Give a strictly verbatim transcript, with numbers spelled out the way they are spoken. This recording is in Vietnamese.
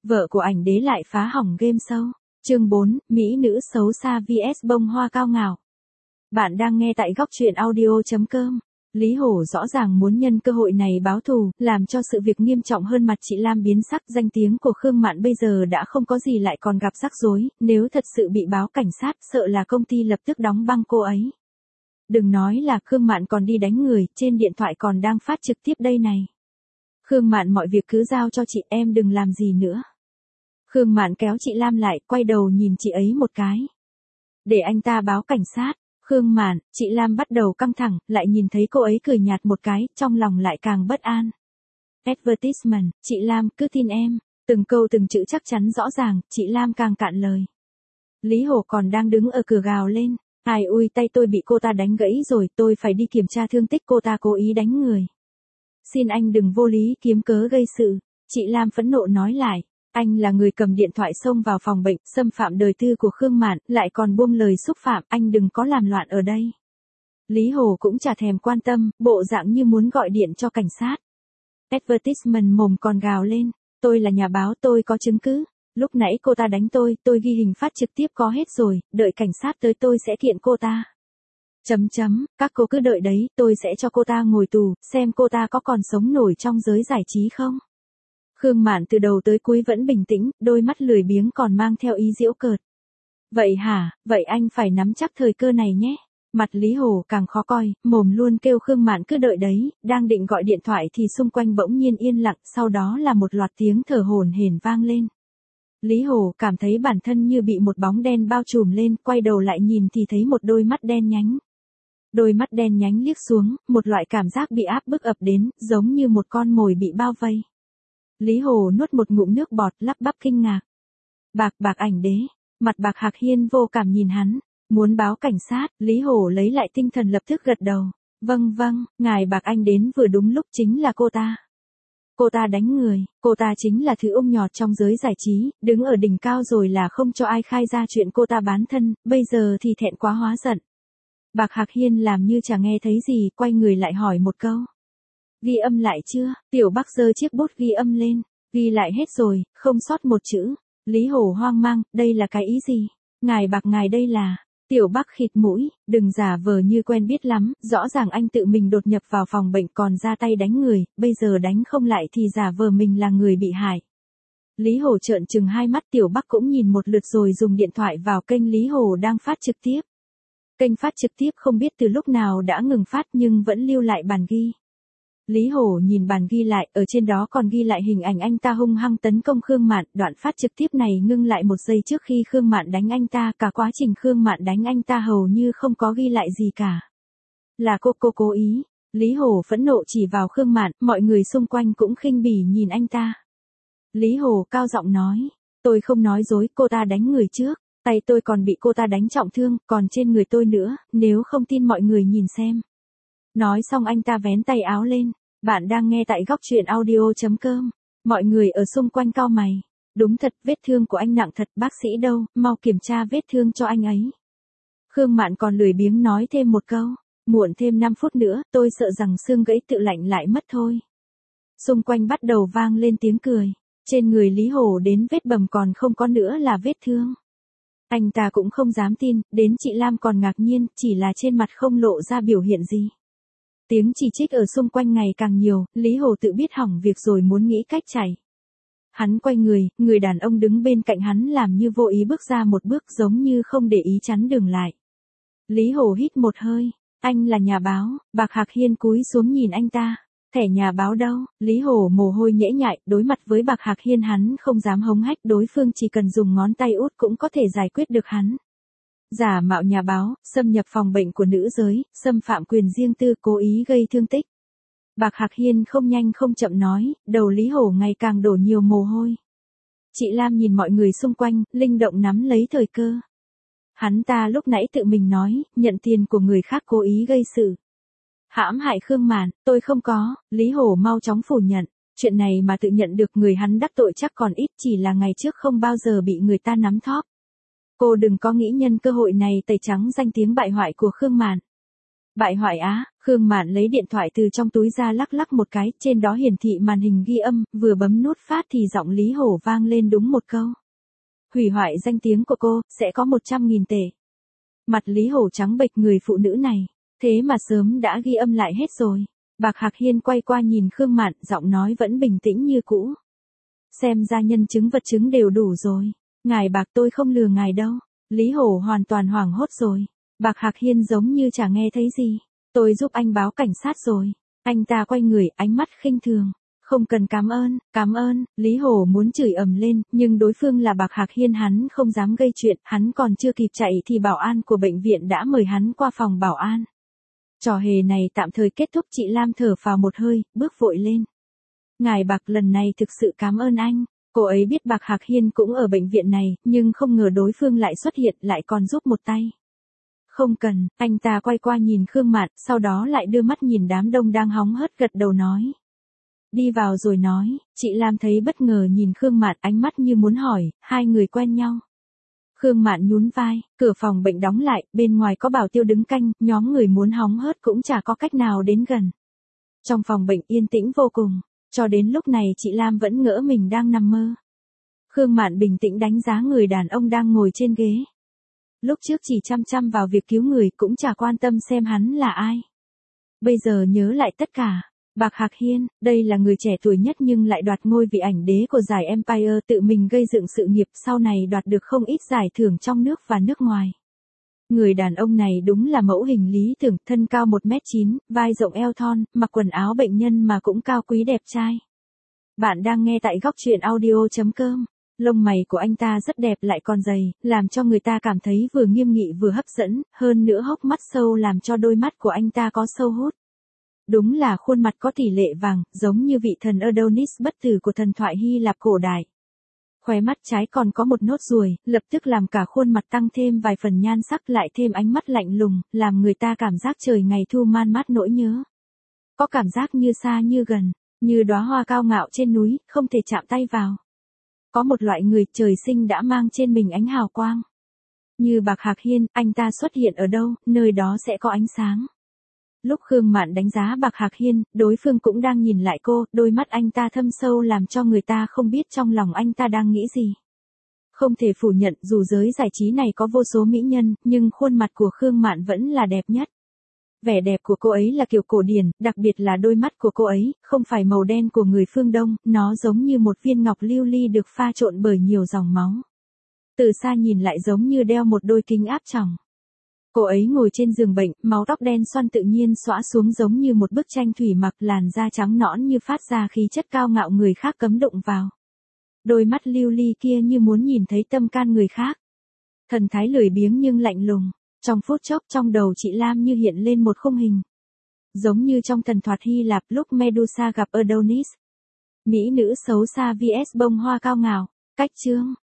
Vợ của ảnh đế lại phá hỏng game show. Chương bốn, Mỹ nữ xấu xa vs bông hoa cao ngạo. Bạn đang nghe tại góc truyện audio chấm com. Lý Hổ rõ ràng muốn nhân cơ hội này báo thù, làm cho sự việc nghiêm trọng hơn mặt chị Lam biến sắc. Danh tiếng của Khương Mạn bây giờ đã không có gì lại còn gặp rắc rối, nếu thật sự bị báo cảnh sát, sợ là công ty lập tức đóng băng cô ấy. Đừng nói là Khương Mạn còn đi đánh người, trên điện thoại còn đang phát trực tiếp đây này. Khương Mạn, mọi việc cứ giao cho chị, em đừng làm gì nữa. Khương Mạn kéo chị Lam lại, quay đầu nhìn chị ấy một cái. Để anh ta báo cảnh sát. Khương Mạn, chị Lam bắt đầu căng thẳng, lại nhìn thấy cô ấy cười nhạt một cái, trong lòng lại càng bất an. Advertisement, chị Lam, cứ tin em. Từng câu từng chữ chắc chắn rõ ràng, chị Lam càng cạn lời. Lý Hổ còn đang đứng ở cửa gào lên. Ai ui, tay tôi bị cô ta đánh gãy rồi, tôi phải đi kiểm tra thương tích, cô ta cố ý đánh người. Xin anh đừng vô lý kiếm cớ gây sự. Chị Lam phẫn nộ nói lại. Anh là người cầm điện thoại xông vào phòng bệnh, xâm phạm đời tư của Khương Mạn, lại còn buông lời xúc phạm, anh đừng có làm loạn ở đây. Lý Hổ cũng chả thèm quan tâm, bộ dạng như muốn gọi điện cho cảnh sát. Advertisement mồm còn gào lên, tôi là nhà báo, tôi có chứng cứ. Lúc nãy cô ta đánh tôi, tôi ghi hình phát trực tiếp có hết rồi, đợi cảnh sát tới tôi sẽ kiện cô ta. Chấm chấm, các cô cứ đợi đấy, tôi sẽ cho cô ta ngồi tù, xem cô ta có còn sống nổi trong giới giải trí không. Khương Mạn từ đầu tới cuối vẫn bình tĩnh, đôi mắt lười biếng còn mang theo ý giễu cợt. Vậy hả, vậy anh phải nắm chắc thời cơ này nhé. Mặt Lý Hổ càng khó coi, mồm luôn kêu Khương Mạn cứ đợi đấy, đang định gọi điện thoại thì xung quanh bỗng nhiên yên lặng, sau đó là một loạt tiếng thở hổn hển vang lên. Lý Hổ cảm thấy bản thân như bị một bóng đen bao trùm lên, quay đầu lại nhìn thì thấy một đôi mắt đen nhánh. Đôi mắt đen nhánh liếc xuống, một loại cảm giác bị áp bức ập đến, giống như một con mồi bị bao vây. Lý Hổ nuốt một ngụm nước bọt, lắp bắp kinh ngạc. Bạc bạc ảnh đế, mặt Bạc Hạc Hiên vô cảm nhìn hắn, muốn báo cảnh sát. Lý Hổ lấy lại tinh thần lập tức gật đầu. Vâng vâng, ngài Bạc Anh đến vừa đúng lúc, chính là cô ta. Cô ta đánh người, cô ta chính là thứ ung nhọt trong giới giải trí, đứng ở đỉnh cao rồi là không cho ai khai ra chuyện cô ta bán thân, bây giờ thì thẹn quá hóa giận. Bạc Hạc Hiên làm như chả nghe thấy gì, quay người lại hỏi một câu. Ghi âm lại chưa? Tiểu Bắc giơ chiếc bút ghi âm lên. Ghi lại hết rồi, không sót một chữ. Lý Hổ hoang mang, đây là cái ý gì? Ngài Bạc ngài đây là... Tiểu Bắc khịt mũi, đừng giả vờ như quen biết lắm, rõ ràng anh tự mình đột nhập vào phòng bệnh còn ra tay đánh người, bây giờ đánh không lại thì giả vờ mình là người bị hại. Lý Hổ trợn trừng hai mắt, Tiểu Bắc cũng nhìn một lượt rồi dùng điện thoại vào kênh Lý Hổ đang phát trực tiếp. Kênh phát trực tiếp không biết từ lúc nào đã ngừng phát nhưng vẫn lưu lại bản ghi. Lý Hổ nhìn bản ghi lại, ở trên đó còn ghi lại hình ảnh anh ta hung hăng tấn công Khương Mạn, đoạn phát trực tiếp này ngưng lại một giây trước khi Khương Mạn đánh anh ta, cả quá trình Khương Mạn đánh anh ta hầu như không có ghi lại gì cả. Là cô cô cố ý. Lý Hổ phẫn nộ chỉ vào Khương Mạn, mọi người xung quanh cũng khinh bỉ nhìn anh ta. Lý Hổ cao giọng nói, tôi không nói dối, cô ta đánh người trước, tay tôi còn bị cô ta đánh trọng thương, còn trên người tôi nữa, nếu không tin mọi người nhìn xem. Nói xong anh ta vén tay áo lên. Bạn đang nghe tại góc truyện audio chấm com. Mọi người ở xung quanh cau mày. Đúng thật, vết thương của anh nặng thật, bác sĩ đâu, mau kiểm tra vết thương cho anh ấy. Khương Mạn còn lười biếng nói thêm một câu. Muộn thêm năm phút nữa, tôi sợ rằng xương gãy tự lạnh lại mất thôi. Xung quanh bắt đầu vang lên tiếng cười. Trên người Lý Hổ đến vết bầm còn không có nữa là vết thương. Anh ta cũng không dám tin, đến chị Lam còn ngạc nhiên, chỉ là trên mặt không lộ ra biểu hiện gì. Tiếng chỉ trích ở xung quanh ngày càng nhiều, Lý Hổ tự biết hỏng việc rồi muốn nghĩ cách chạy. Hắn quay người, người đàn ông đứng bên cạnh hắn làm như vô ý bước ra một bước giống như không để ý chắn đường lại. Lý Hổ hít một hơi, anh là nhà báo. Bạc Hạc Hiên cúi xuống nhìn anh ta. Thẻ nhà báo đâu? Lý Hổ mồ hôi nhễ nhại, đối mặt với Bạc Hạc Hiên hắn không dám hống hách, đối phương chỉ cần dùng ngón tay út cũng có thể giải quyết được hắn. Giả mạo nhà báo, xâm nhập phòng bệnh của nữ giới, xâm phạm quyền riêng tư, cố ý gây thương tích. Bạc Hạc Hiên không nhanh không chậm nói, đầu Lý Hổ ngày càng đổ nhiều mồ hôi. Chị Lam nhìn mọi người xung quanh, linh động nắm lấy thời cơ. Hắn ta lúc nãy tự mình nói, nhận tiền của người khác cố ý gây sự. Hãm hại Khương Mạn, tôi không có. Lý Hổ mau chóng phủ nhận. Chuyện này mà tự nhận được người hắn đắc tội chắc còn ít, chỉ là ngày trước không bao giờ bị người ta nắm thóp. Cô đừng có nghĩ nhân cơ hội này tẩy trắng danh tiếng bại hoại của Khương Mạn. Bại hoại á? Khương Mạn lấy điện thoại từ trong túi ra lắc lắc một cái, trên đó hiển thị màn hình ghi âm, vừa bấm nút phát thì giọng Lý Hổ vang lên đúng một câu. Hủy hoại danh tiếng của cô, sẽ có một trăm nghìn tệ. Mặt Lý Hổ trắng bệch, người phụ nữ này, thế mà sớm đã ghi âm lại hết rồi. Bạc Hạc Hiên quay qua nhìn Khương Mạn, giọng nói vẫn bình tĩnh như cũ. Xem ra nhân chứng vật chứng đều đủ rồi. Ngài Bạc, tôi không lừa ngài đâu. Lý Hổ hoàn toàn hoảng hốt rồi. Bạc Hạc Hiên giống như chả nghe thấy gì. Tôi giúp anh báo cảnh sát rồi. Anh ta quay người, ánh mắt khinh thường. Không cần cảm ơn, cảm ơn. Lý Hổ muốn chửi ầm lên, nhưng đối phương là Bạc Hạc Hiên, hắn không dám gây chuyện, hắn còn chưa kịp chạy thì bảo an của bệnh viện đã mời hắn qua phòng bảo an. Trò hề này tạm thời kết thúc. Chị Lam thở phào một hơi, bước vội lên. Ngài Bạc, lần này thực sự cảm ơn anh. Cô ấy biết Bạc Hạc Hiên cũng ở bệnh viện này, nhưng không ngờ đối phương lại xuất hiện, lại còn giúp một tay. Không cần. Anh ta quay qua nhìn Khương Mạn, sau đó lại đưa mắt nhìn đám đông đang hóng hớt, gật đầu nói. Đi vào rồi nói. Chị Lam thấy bất ngờ nhìn Khương Mạn, ánh mắt như muốn hỏi, hai người quen nhau. Khương Mạn nhún vai, cửa phòng bệnh đóng lại, bên ngoài có bảo tiêu đứng canh, nhóm người muốn hóng hớt cũng chả có cách nào đến gần. Trong phòng bệnh yên tĩnh vô cùng, cho đến lúc này chị Lam vẫn ngỡ mình đang nằm mơ. Khương Mạn bình tĩnh đánh giá người đàn ông đang ngồi trên ghế. Lúc trước chỉ chăm chăm vào việc cứu người, cũng chả quan tâm xem hắn là ai. Bây giờ nhớ lại tất cả. Bạc Hạc Hiên, đây là người trẻ tuổi nhất nhưng lại đoạt ngôi vị ảnh đế của giải Empire, tự mình gây dựng sự nghiệp, sau này đoạt được không ít giải thưởng trong nước và nước ngoài. Người đàn ông này đúng là mẫu hình lý tưởng, thân cao một mét chín, vai rộng eo thon, mặc quần áo bệnh nhân mà cũng cao quý đẹp trai. Bạn đang nghe tại góc truyện audio chấm com. Lông mày của anh ta rất đẹp lại còn dày, làm cho người ta cảm thấy vừa nghiêm nghị vừa hấp dẫn, hơn nữa hốc mắt sâu làm cho đôi mắt của anh ta có sâu hút. Đúng là khuôn mặt có tỷ lệ vàng, giống như vị thần Adonis bất tử của thần thoại Hy Lạp cổ đại. Khóe mắt trái còn có một nốt ruồi, lập tức làm cả khuôn mặt tăng thêm vài phần nhan sắc, lại thêm ánh mắt lạnh lùng, làm người ta cảm giác trời ngày thu man mát nỗi nhớ. Có cảm giác như xa như gần, như đóa hoa cao ngạo trên núi, không thể chạm tay vào. Có một loại người trời sinh đã mang trên mình ánh hào quang. Như Bạc Hạc Hiên, anh ta xuất hiện ở đâu, nơi đó sẽ có ánh sáng. Lúc Khương Mạn đánh giá Bạc Hạc Hiên, đối phương cũng đang nhìn lại cô, đôi mắt anh ta thâm sâu làm cho người ta không biết trong lòng anh ta đang nghĩ gì. Không thể phủ nhận, dù giới giải trí này có vô số mỹ nhân, nhưng khuôn mặt của Khương Mạn vẫn là đẹp nhất. Vẻ đẹp của cô ấy là kiểu cổ điển, đặc biệt là đôi mắt của cô ấy, không phải màu đen của người phương Đông, nó giống như một viên ngọc lưu ly được pha trộn bởi nhiều dòng máu. Từ xa nhìn lại giống như đeo một đôi kính áp tròng. Cô ấy ngồi trên giường bệnh, mái tóc đen xoăn tự nhiên xõa xuống giống như một bức tranh thủy mặc, làn da trắng nõn như phát ra khí chất cao ngạo người khác cấm đụng vào. Đôi mắt lưu ly kia như muốn nhìn thấy tâm can người khác. Thần thái lười biếng nhưng lạnh lùng. Trong phút chốc trong đầu chị Lam như hiện lên một khung hình. Giống như trong thần thoại Hy Lạp lúc Medusa gặp Adonis. Mỹ nữ xấu xa vs bông hoa cao ngạo. Cách chương.